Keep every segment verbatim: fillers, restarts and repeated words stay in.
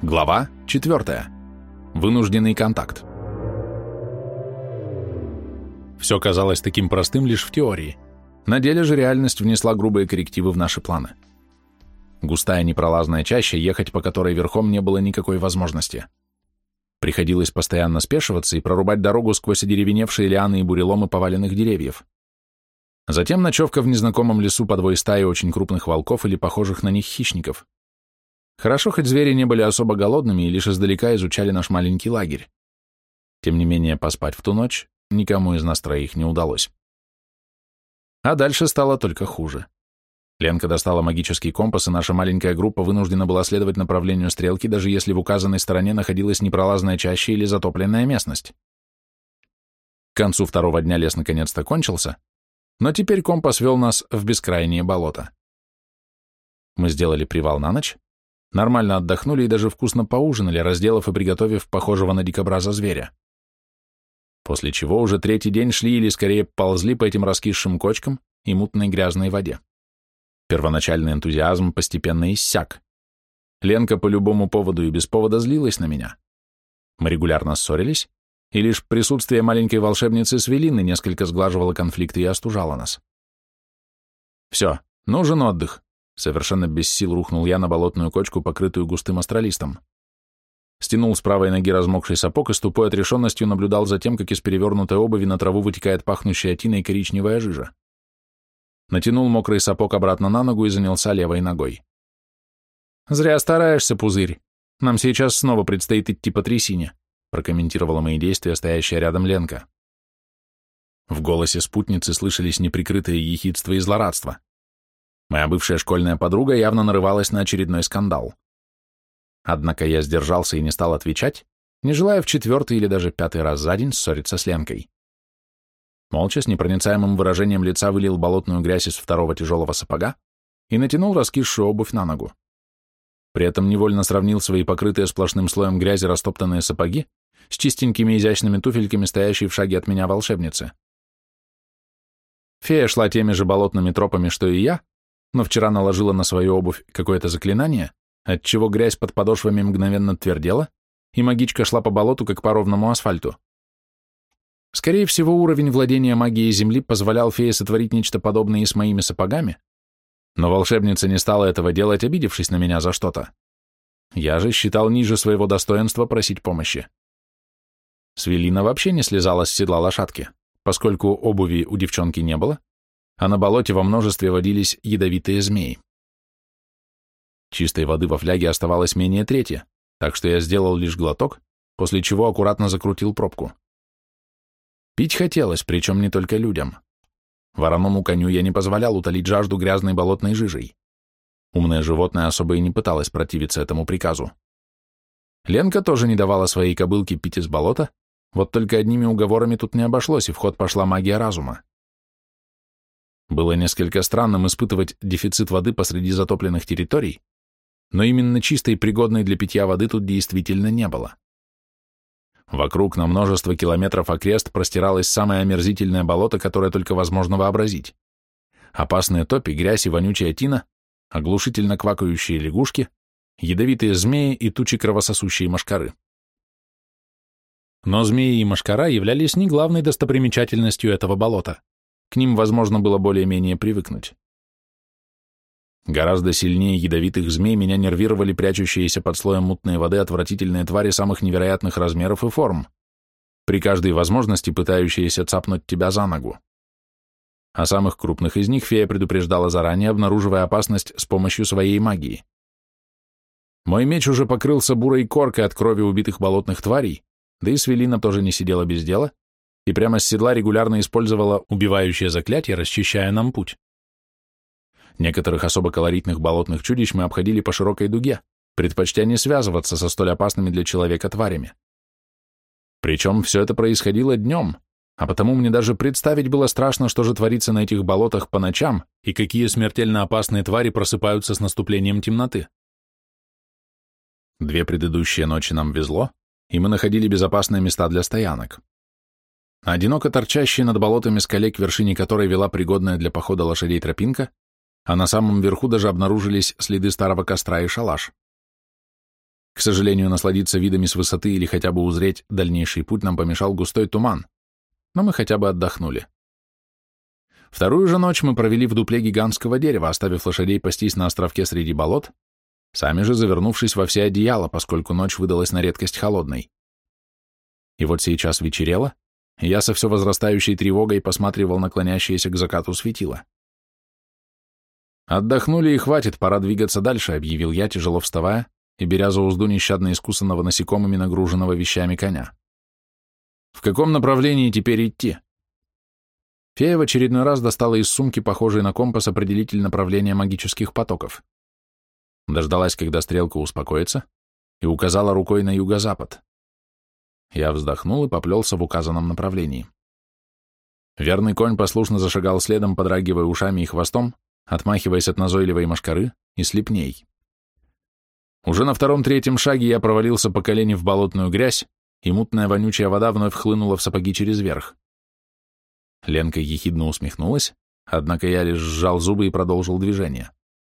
Глава четвертая. Вынужденный контакт. Все казалось таким простым лишь в теории. На деле же реальность внесла грубые коррективы в наши планы. Густая непролазная чаща, ехать по которой верхом не было никакой возможности. Приходилось постоянно спешиваться и прорубать дорогу сквозь одеревеневшие лианы и буреломы поваленных деревьев. Затем ночевка в незнакомом лесу под вой стаи очень крупных волков или похожих на них хищников. Хорошо, хоть звери не были особо голодными и лишь издалека изучали наш маленький лагерь. Тем не менее, поспать в ту ночь никому из нас троих не удалось. А дальше стало только хуже. Ленка достала магический компас, и наша маленькая группа вынуждена была следовать направлению стрелки, даже если в указанной стороне находилась непролазная чаща или затопленная местность. К концу второго дня лес наконец-то кончился, но теперь компас вел нас в бескрайние болота. Мы сделали привал на ночь, нормально отдохнули и даже вкусно поужинали, разделав и приготовив похожего на дикобраза зверя. После чего уже третий день шли или скорее ползли по этим раскисшим кочкам и мутной грязной воде. Первоначальный энтузиазм постепенно иссяк. Ленка по любому поводу и без повода злилась на меня. Мы регулярно ссорились, и лишь присутствие маленькой волшебницы Свелины несколько сглаживало конфликты и остужало нас. Все, нужен отдых. Совершенно без сил рухнул я на болотную кочку, покрытую густым астролистом. Стянул с правой ноги размокший сапог и с тупой отрешенностью наблюдал за тем, как из перевернутой обуви на траву вытекает пахнущая тиной коричневая жижа. Натянул мокрый сапог обратно на ногу и занялся левой ногой. «Зря стараешься, пузырь. Нам сейчас снова предстоит идти по трясине», прокомментировала мои действия стоящая рядом Ленка. В голосе спутницы слышались неприкрытые ехидство и злорадство. Моя бывшая школьная подруга явно нарывалась на очередной скандал. Однако я сдержался и не стал отвечать, не желая в четвертый или даже пятый раз за день ссориться с Ленкой. Молча, с непроницаемым выражением лица вылил болотную грязь из второго тяжелого сапога и натянул раскисшую обувь на ногу. При этом невольно сравнил свои покрытые сплошным слоем грязи растоптанные сапоги с чистенькими изящными туфельками, стоящей в шаге от меня волшебницы. Фея шла теми же болотными тропами, что и я, но вчера наложила на свою обувь какое-то заклинание, отчего грязь под подошвами мгновенно твердела, и магичка шла по болоту, как по ровному асфальту. Скорее всего, уровень владения магией Земли позволял фее сотворить нечто подобное и с моими сапогами, но волшебница не стала этого делать, обидевшись на меня за что-то. Я же считал ниже своего достоинства просить помощи. Свелина вообще не слезала с седла лошадки, поскольку обуви у девчонки не было, а на болоте во множестве водились ядовитые змеи. Чистой воды во фляге оставалось менее трети, так что я сделал лишь глоток, после чего аккуратно закрутил пробку. Пить хотелось, причем не только людям. Вороному коню я не позволял утолить жажду грязной болотной жижей. Умное животное особо и не пыталось противиться этому приказу. Ленка тоже не давала своей кобылке пить из болота, вот только одними уговорами тут не обошлось, и в ход пошла магия разума. Было несколько странным испытывать дефицит воды посреди затопленных территорий, но именно чистой и пригодной для питья воды тут действительно не было. Вокруг на множество километров окрест простиралось самое омерзительное болото, которое только возможно вообразить. Опасные топи, грязь и вонючая тина, оглушительно квакающие лягушки, ядовитые змеи и тучи кровососущей мошкары. Но змеи и мошкара являлись не главной достопримечательностью этого болота. К ним возможно было более-менее привыкнуть. Гораздо сильнее ядовитых змей меня нервировали прячущиеся под слоем мутной воды отвратительные твари самых невероятных размеров и форм, при каждой возможности пытающиеся цапнуть тебя за ногу. О самых крупных из них фея предупреждала заранее, обнаруживая опасность с помощью своей магии. Мой меч уже покрылся бурой коркой от крови убитых болотных тварей, да и Свелина тоже не сидела без дела, и прямо с седла регулярно использовала убивающее заклятие, расчищая нам путь. Некоторых особо колоритных болотных чудищ мы обходили по широкой дуге, предпочтя не связываться со столь опасными для человека тварями. Причем все это происходило днем, а потому мне даже представить было страшно, что же творится на этих болотах по ночам и какие смертельно опасные твари просыпаются с наступлением темноты. Две предыдущие ночи нам везло, и мы находили безопасные места для стоянок. Одиноко торчащая над болотами скале, к вершине которой вела пригодная для похода лошадей тропинка, а на самом верху даже обнаружились следы старого костра и шалаш. К сожалению, насладиться видами с высоты или хотя бы узреть дальнейший путь нам помешал густой туман, но мы хотя бы отдохнули. Вторую же ночь мы провели в дупле гигантского дерева, оставив лошадей пастись на островке среди болот, сами же завернувшись во все одеяла, поскольку ночь выдалась на редкость холодной. И вот сейчас вечерело, и я со все возрастающей тревогой посматривал на клонящееся к закату светило. «Отдохнули и хватит, пора двигаться дальше», — объявил я, тяжело вставая и беря за узду нещадно искусанного насекомыми нагруженного вещами коня. «В каком направлении теперь идти?» Фея в очередной раз достала из сумки, похожий на компас, определитель направления магических потоков. Дождалась, когда стрелка успокоится, и указала рукой на юго-запад. Я вздохнул и поплелся в указанном направлении. Верный конь послушно зашагал следом, подрагивая ушами и хвостом, отмахиваясь от назойливой мошкары и слепней. Уже на втором-третьем шаге я провалился по колени в болотную грязь, и мутная вонючая вода вновь хлынула в сапоги через верх. Ленка ехидно усмехнулась, однако я лишь сжал зубы и продолжил движение.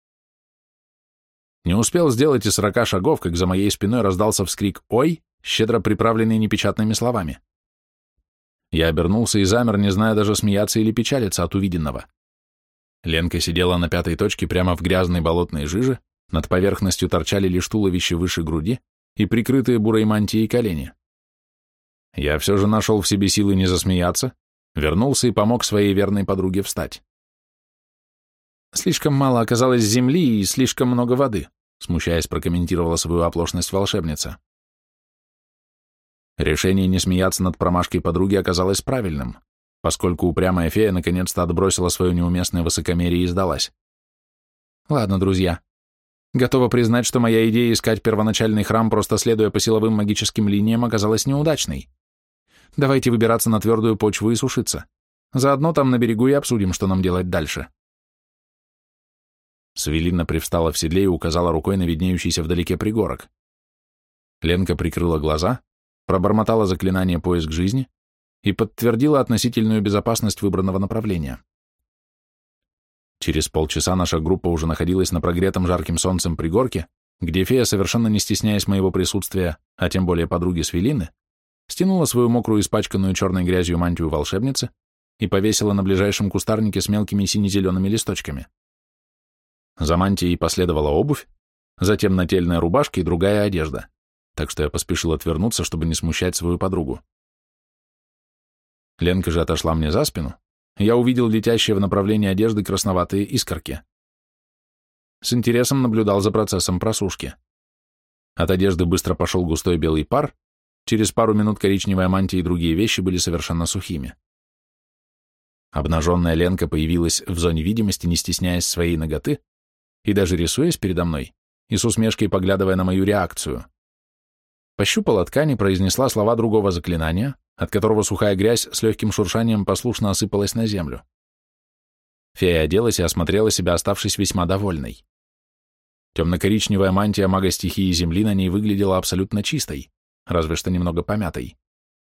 Не успел сделать и сорока шагов, как за моей спиной раздался вскрик «Ой!», щедро приправленный непечатными словами. Я обернулся и замер, не зная даже смеяться или печалиться от увиденного. Ленка сидела на пятой точке прямо в грязной болотной жиже, над поверхностью торчали лишь туловище выше груди и прикрытые бурой мантией колени. Я все же нашел в себе силы не засмеяться, вернулся и помог своей верной подруге встать. «Слишком мало оказалось земли и слишком много воды», смущаясь, прокомментировала свою оплошность волшебница. Решение не смеяться над промашкой подруги оказалось правильным, поскольку упрямая фея наконец-то отбросила свое неуместное высокомерие и сдалась. «Ладно, друзья, готова признать, что моя идея искать первоначальный храм, просто следуя по силовым магическим линиям, оказалась неудачной. Давайте выбираться на твердую почву и сушиться. Заодно там на берегу и обсудим, что нам делать дальше». Свелинна привстала в седле и указала рукой на виднеющийся вдалеке пригорок. Ленка прикрыла глаза, пробормотала заклинание «Поиск жизни» и подтвердила относительную безопасность выбранного направления. Через полчаса наша группа уже находилась на прогретом жарким солнцем пригорке, где фея, совершенно не стесняясь моего присутствия, а тем более подруги Свелины, стянула свою мокрую, испачканную черной грязью мантию волшебницы и повесила на ближайшем кустарнике с мелкими сине-зелеными листочками. За мантией последовала обувь, затем нательная рубашка и другая одежда, так что я поспешил отвернуться, чтобы не смущать свою подругу. Ленка же отошла мне за спину, и я увидел летящие в направлении одежды красноватые искорки. С интересом наблюдал за процессом просушки. От одежды быстро пошел густой белый пар, через пару минут коричневая мантия и другие вещи были совершенно сухими. Обнаженная Ленка появилась в зоне видимости, не стесняясь своей наготы, и даже рисуясь передо мной, и с усмешкой поглядывая на мою реакцию. Пощупала ткань и произнесла слова другого заклинания, от которого сухая грязь с легким шуршанием послушно осыпалась на землю. Фея оделась и осмотрела себя, оставшись весьма довольной. Темно-коричневая мантия мага стихии земли на ней выглядела абсолютно чистой, разве что немного помятой.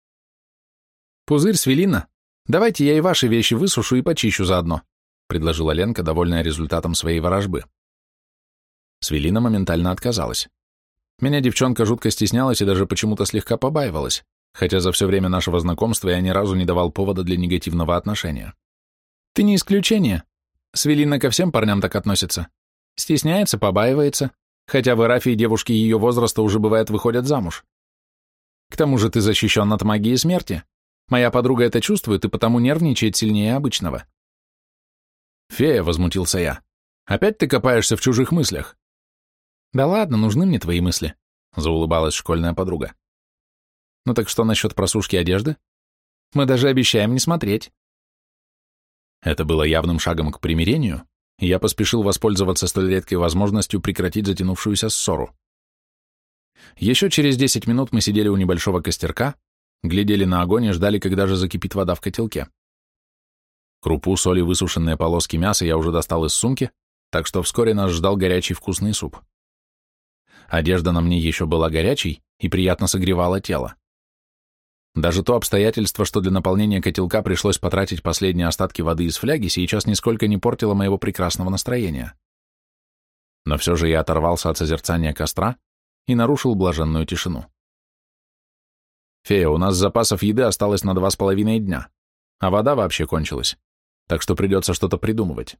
«Пузырь, Свелина, давайте я и ваши вещи высушу и почищу заодно», предложила Ленка, довольная результатом своей ворожбы. Свелина моментально отказалась. Меня девчонка жутко стеснялась и даже почему-то слегка побаивалась, хотя за все время нашего знакомства я ни разу не давал повода для негативного отношения. «Ты не исключение. Свелина ко всем парням так относится. Стесняется, побаивается, хотя в Эрафии девушки ее возраста уже, бывает, выходят замуж. К тому же ты защищен от магии смерти. Моя подруга это чувствует и потому нервничает сильнее обычного». «Фея», — возмутился я, — «опять ты копаешься в чужих мыслях?» «Да ладно, нужны мне твои мысли», — заулыбалась школьная подруга. «Ну так что насчет просушки одежды? Мы даже обещаем не смотреть». Это было явным шагом к примирению, и я поспешил воспользоваться столь редкой возможностью прекратить затянувшуюся ссору. Еще через десять минут мы сидели у небольшого костерка, глядели на огонь и ждали, когда же закипит вода в котелке. Крупу, соль и высушенные полоски мяса я уже достал из сумки, так что вскоре нас ждал горячий вкусный суп. Одежда на мне еще была горячей и приятно согревала тело. Даже то обстоятельство, что для наполнения котелка пришлось потратить последние остатки воды из фляги, сейчас нисколько не портило моего прекрасного настроения. Но все же я оторвался от созерцания костра и нарушил блаженную тишину. «Фея, у нас запасов еды осталось на два с половиной дня, а вода вообще кончилась, так что придется что-то придумывать».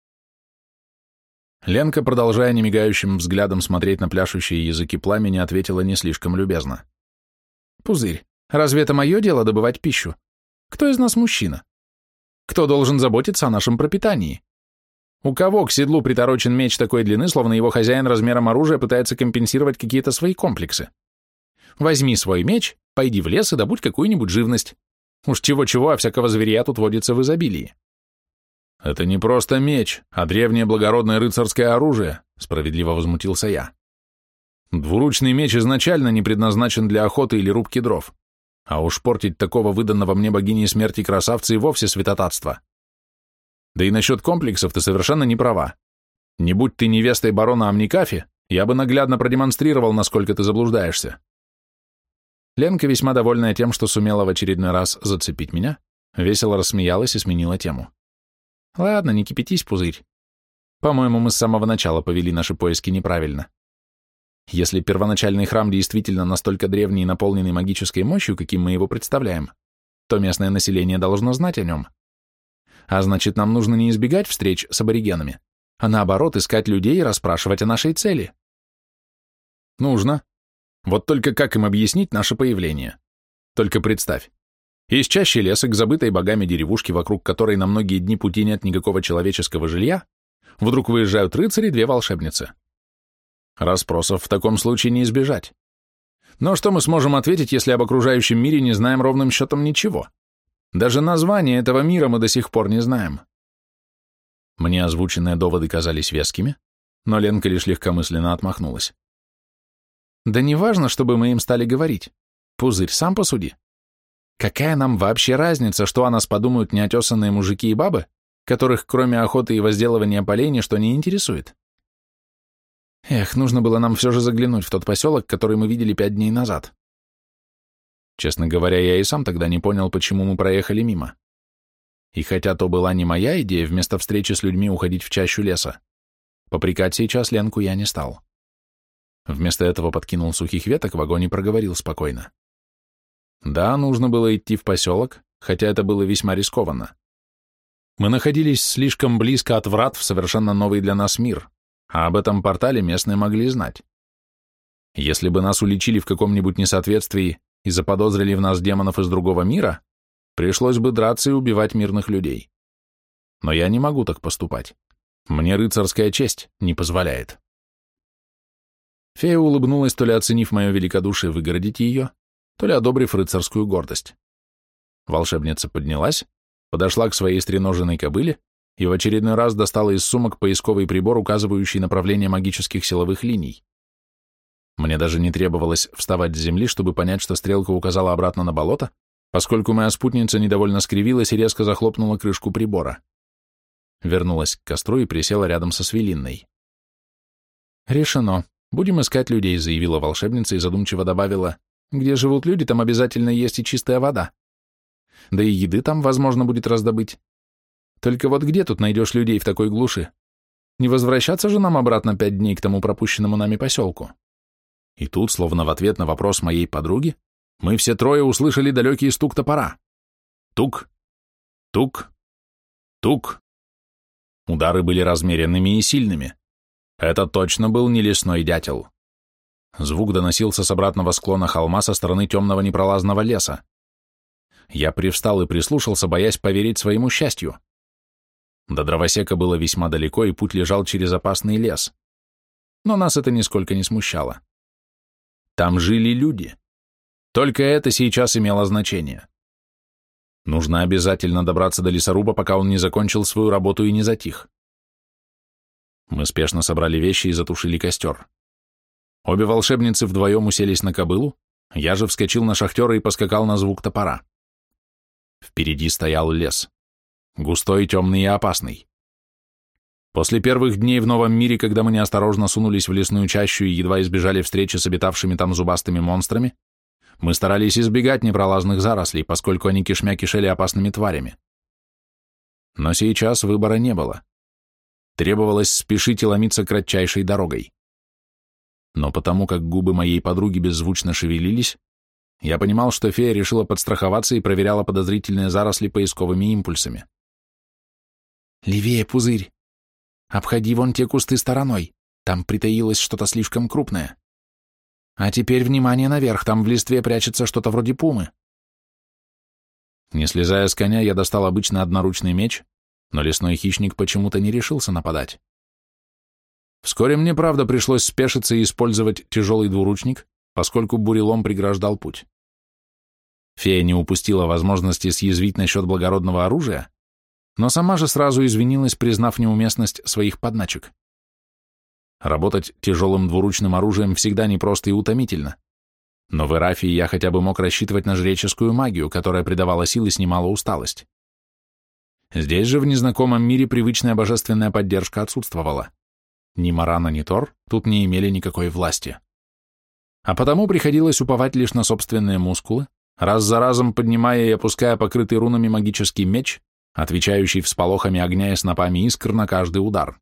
Ленка, продолжая немигающим взглядом смотреть на пляшущие языки пламени, ответила не слишком любезно. «Пузырь, разве это мое дело добывать пищу? Кто из нас мужчина? Кто должен заботиться о нашем пропитании? У кого к седлу приторочен меч такой длины, словно его хозяин размером оружия пытается компенсировать какие-то свои комплексы? Возьми свой меч, пойди в лес и добудь какую-нибудь живность. Уж чего-чего, а всякого зверя тут водится в изобилии». «Это не просто меч, а древнее благородное рыцарское оружие», — справедливо возмутился я. «Двуручный меч изначально не предназначен для охоты или рубки дров, а уж портить такого выданного мне богиней смерти красавца и вовсе святотатство. Да и насчет комплексов ты совершенно не права. Не будь ты невестой барона Амникафи, я бы наглядно продемонстрировал, насколько ты заблуждаешься». Ленка, весьма довольная тем, что сумела в очередной раз зацепить меня, весело рассмеялась и сменила тему. «Ладно, не кипятись, Пузырь. По-моему, мы с самого начала повели наши поиски неправильно. Если первоначальный храм действительно настолько древний и наполненный магической мощью, каким мы его представляем, то местное население должно знать о нем. А значит, нам нужно не избегать встреч с аборигенами, а наоборот искать людей и расспрашивать о нашей цели». «Нужно. Вот только как им объяснить наше появление? Только представь. Из чащи леса к забытой богами деревушке, вокруг которой на многие дни пути нет никакого человеческого жилья, вдруг выезжают рыцари и две волшебницы. Расспросов в таком случае не избежать. Но что мы сможем ответить, если об окружающем мире не знаем ровным счетом ничего? Даже название этого мира мы до сих пор не знаем». Мне озвученные доводы казались вескими, но Ленка лишь легкомысленно отмахнулась. «Да не важно, чтобы мы им стали говорить. Пузырь, сам посуди. Какая нам вообще разница, что о нас подумают неотесанные мужики и бабы, которых кроме охоты и возделывания полей ничто не интересует? Эх, нужно было нам все же заглянуть в тот поселок, который мы видели пять дней назад». Честно говоря, я и сам тогда не понял, почему мы проехали мимо. И хотя то была не моя идея вместо встречи с людьми уходить в чащу леса, попрекать сейчас Ленку я не стал. Вместо этого подкинул сухих веток в огонь и проговорил спокойно. Да, нужно было идти в поселок, хотя это было весьма рискованно. Мы находились слишком близко от врат в совершенно новый для нас мир, а об этом портале местные могли знать. Если бы нас уличили в каком-нибудь несоответствии и заподозрили в нас демонов из другого мира, пришлось бы драться и убивать мирных людей. Но я не могу так поступать. Мне рыцарская честь не позволяет. Фея улыбнулась, то ли оценив мое великодушие выгородить ее, то ли одобрив рыцарскую гордость. Волшебница поднялась, подошла к своей стреноженной кобыле и в очередной раз достала из сумок поисковый прибор, указывающий направление магических силовых линий. Мне даже не требовалось вставать с земли, чтобы понять, что стрелка указала обратно на болото, поскольку моя спутница недовольно скривилась и резко захлопнула крышку прибора. Вернулась к костру и присела рядом со Свелинной. «Решено. Будем искать людей», — заявила волшебница и задумчиво добавила: «Где живут люди, там обязательно есть и чистая вода. Да и еды там возможно будет раздобыть. Только вот где тут найдешь людей в такой глуши? Не возвращаться же нам обратно пять дней к тому пропущенному нами поселку?» И тут, словно в ответ на вопрос моей подруги, мы все трое услышали далекий стук топора. Тук, тук, тук. Удары были размеренными и сильными. Это точно был не лесной дятел. Звук доносился с обратного склона холма со стороны темного непролазного леса. Я привстал и прислушался, боясь поверить своему счастью. До дровосека было весьма далеко, и путь лежал через опасный лес. Но нас это нисколько не смущало. Там жили люди. Только это сейчас имело значение. Нужно обязательно добраться до лесоруба, пока он не закончил свою работу и не затих. Мы спешно собрали вещи и затушили костер. Обе волшебницы вдвоем уселись на кобылу, я же вскочил на шахтера и поскакал на звук топора. Впереди стоял лес. Густой, темный и опасный. После первых дней в новом мире, когда мы неосторожно сунулись в лесную чащу и едва избежали встречи с обитавшими там зубастыми монстрами, мы старались избегать непролазных зарослей, поскольку они кишмя кишели опасными тварями. Но сейчас выбора не было. Требовалось спешить и ломиться кратчайшей дорогой. Но потому как губы моей подруги беззвучно шевелились, я понимал, что фея решила подстраховаться и проверяла подозрительные заросли поисковыми импульсами. «Левее, пузырь! Обходи вон те кусты стороной, там притаилось что-то слишком крупное. А теперь внимание наверх, там в листве прячется что-то вроде пумы». Не слезая с коня, я достал обычный одноручный меч, но лесной хищник почему-то не решился нападать. Вскоре мне, правда, пришлось спешиться и использовать тяжелый двуручник, поскольку бурелом преграждал путь. Фея не упустила возможности съязвить насчет благородного оружия, но сама же сразу извинилась, признав неуместность своих подначек. Работать тяжелым двуручным оружием всегда непросто и утомительно, но в Эрафии я хотя бы мог рассчитывать на жреческую магию, которая придавала сил и снимала усталость. Здесь же в незнакомом мире привычная божественная поддержка отсутствовала. Ни Марана, ни Тор тут не имели никакой власти. А потому приходилось уповать лишь на собственные мускулы, раз за разом поднимая и опуская покрытый рунами магический меч, отвечающий всполохами огня и снопами искр на каждый удар.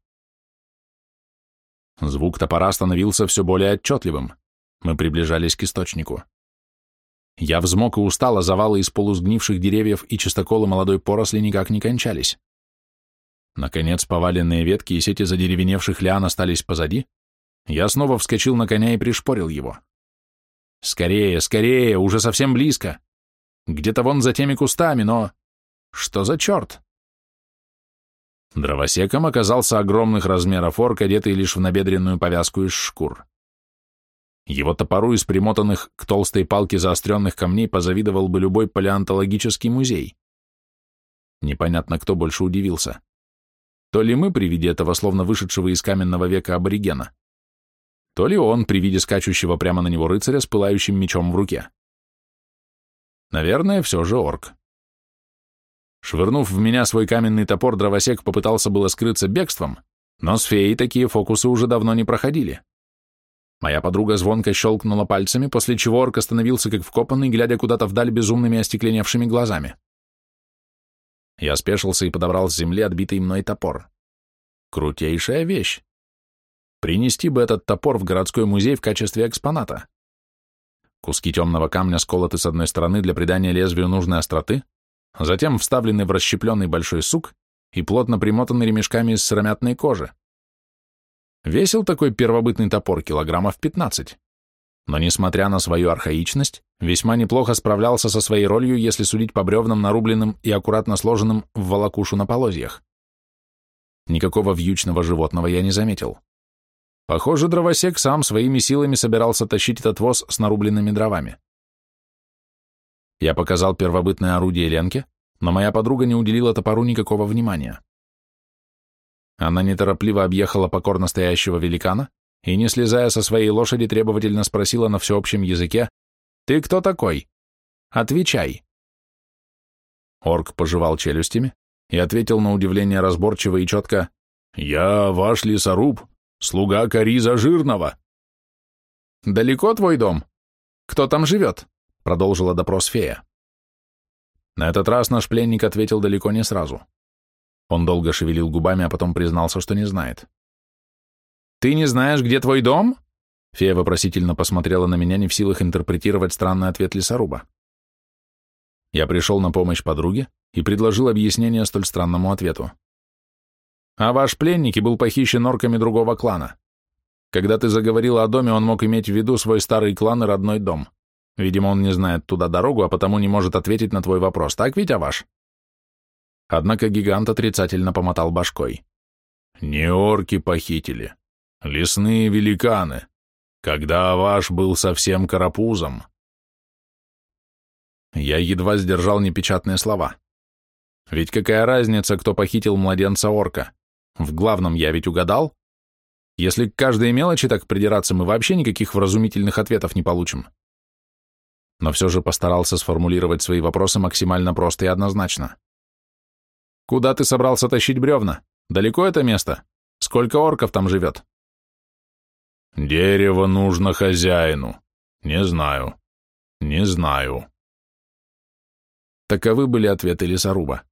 Звук топора становился все более отчетливым. Мы приближались к источнику. Я взмок и устал, а завалы из полусгнивших деревьев и чистоколы молодой поросли никак не кончались. Наконец, поваленные ветки и сети задеревеневших лиан остались позади. Я снова вскочил на коня и пришпорил его. «Скорее, скорее, уже совсем близко! Где-то вон за теми кустами, но... Что за черт?» Дровосеком оказался огромных размеров орк, одетый лишь в набедренную повязку из шкур. Его топору из примотанных к толстой палке заостренных камней позавидовал бы любой палеонтологический музей. Непонятно, кто больше удивился. То ли мы при виде этого словно вышедшего из каменного века аборигена, то ли он при виде скачущего прямо на него рыцаря с пылающим мечом в руке. Наверное, все же орк. Швырнув в меня свой каменный топор, дровосек попытался было скрыться бегством, но с феей такие фокусы уже давно не проходили. Моя подруга звонко щелкнула пальцами, после чего орк остановился как вкопанный, глядя куда-то вдаль безумными остекленевшими глазами. Я спешился и подобрал с земли отбитый мной топор. Крутейшая вещь. Принести бы этот топор в городской музей в качестве экспоната. Куски темного камня сколоты с одной стороны для придания лезвию нужной остроты, затем вставлены в расщепленный большой сук и плотно примотаны ремешками из сыромятной кожи. Весил такой первобытный топор килограммов пятнадцать, но, несмотря на свою архаичность, весьма неплохо справлялся со своей ролью, если судить по бревнам, нарубленным и аккуратно сложенным в волокушу на полозьях. Никакого вьючного животного я не заметил. Похоже, дровосек сам своими силами собирался тащить этот воз с нарубленными дровами. Я показал первобытное орудие Ленке, но моя подруга не уделила топору никакого внимания. Она неторопливо объехала покорно стоящего великана и, не слезая со своей лошади, требовательно спросила на всеобщем языке: «Ты кто такой? Отвечай!» Орк пожевал челюстями и ответил на удивление разборчиво и четко: «Я ваш лесоруб, слуга Кариза Жирного». «Далеко твой дом? Кто там живет?» — продолжила допрос фея. На этот раз наш пленник ответил далеко не сразу. Он долго шевелил губами, а потом признался, что не знает. «Ты не знаешь, где твой дом?» Фея вопросительно посмотрела на меня, не в силах интерпретировать странный ответ лесоруба. Я пришел на помощь подруге и предложил объяснение столь странному ответу. «А ваш пленник был похищен орками другого клана. Когда ты заговорила о доме, он мог иметь в виду свой старый клан и родной дом. Видимо, он не знает туда дорогу, а потому не может ответить на твой вопрос. Так ведь, Аваш?» Однако гигант отрицательно помотал башкой. «Не орки похитили. Лесные великаны. Когда Аваш был совсем карапузом». Я едва сдержал непечатные слова. Ведь какая разница, кто похитил младенца-орка? В главном я ведь угадал. Если к каждой мелочи так придираться, мы вообще никаких вразумительных ответов не получим. Но все же постарался сформулировать свои вопросы максимально просто и однозначно. «Куда ты собрался тащить бревна? Далеко это место? Сколько орков там живет?» «Дерево нужно хозяину. Не знаю. Не знаю». Таковы были ответы лесоруба.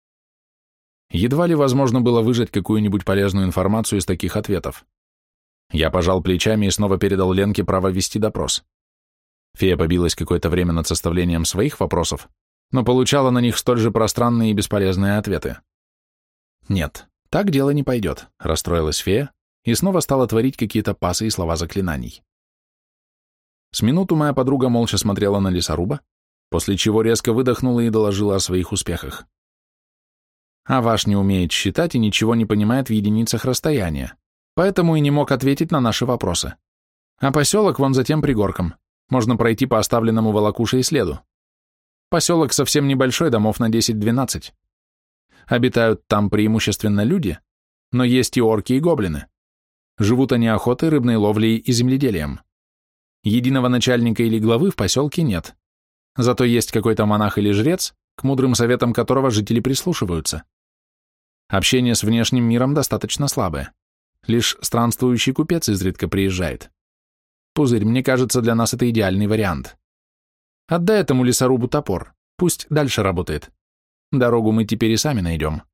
Едва ли возможно было выжать какую-нибудь полезную информацию из таких ответов. Я пожал плечами и снова передал Ленке право вести допрос. Фея побилась какое-то время над составлением своих вопросов, но получала на них столь же пространные и бесполезные ответы. «Нет, так дело не пойдет», — расстроилась фея и снова стала творить какие-то пасы и слова заклинаний. С минуту моя подруга молча смотрела на лесоруба, после чего резко выдохнула и доложила о своих успехах. «А ваш не умеет считать и ничего не понимает в единицах расстояния, поэтому и не мог ответить на наши вопросы. А поселок вон за тем пригорком, можно пройти по оставленному волокушей следу. Поселок совсем небольшой, домов на десять-двенадцать. Обитают там преимущественно люди, но есть и орки, и гоблины. Живут они охотой, рыбной ловлей и земледелием. Единого начальника или главы в поселке нет. Зато есть какой-то монах или жрец, к мудрым советам которого жители прислушиваются. Общение с внешним миром достаточно слабое. Лишь странствующий купец изредка приезжает. Пузырь, мне кажется, для нас это идеальный вариант. Отдай этому лесорубу топор, пусть дальше работает. Дорогу мы теперь и сами найдем».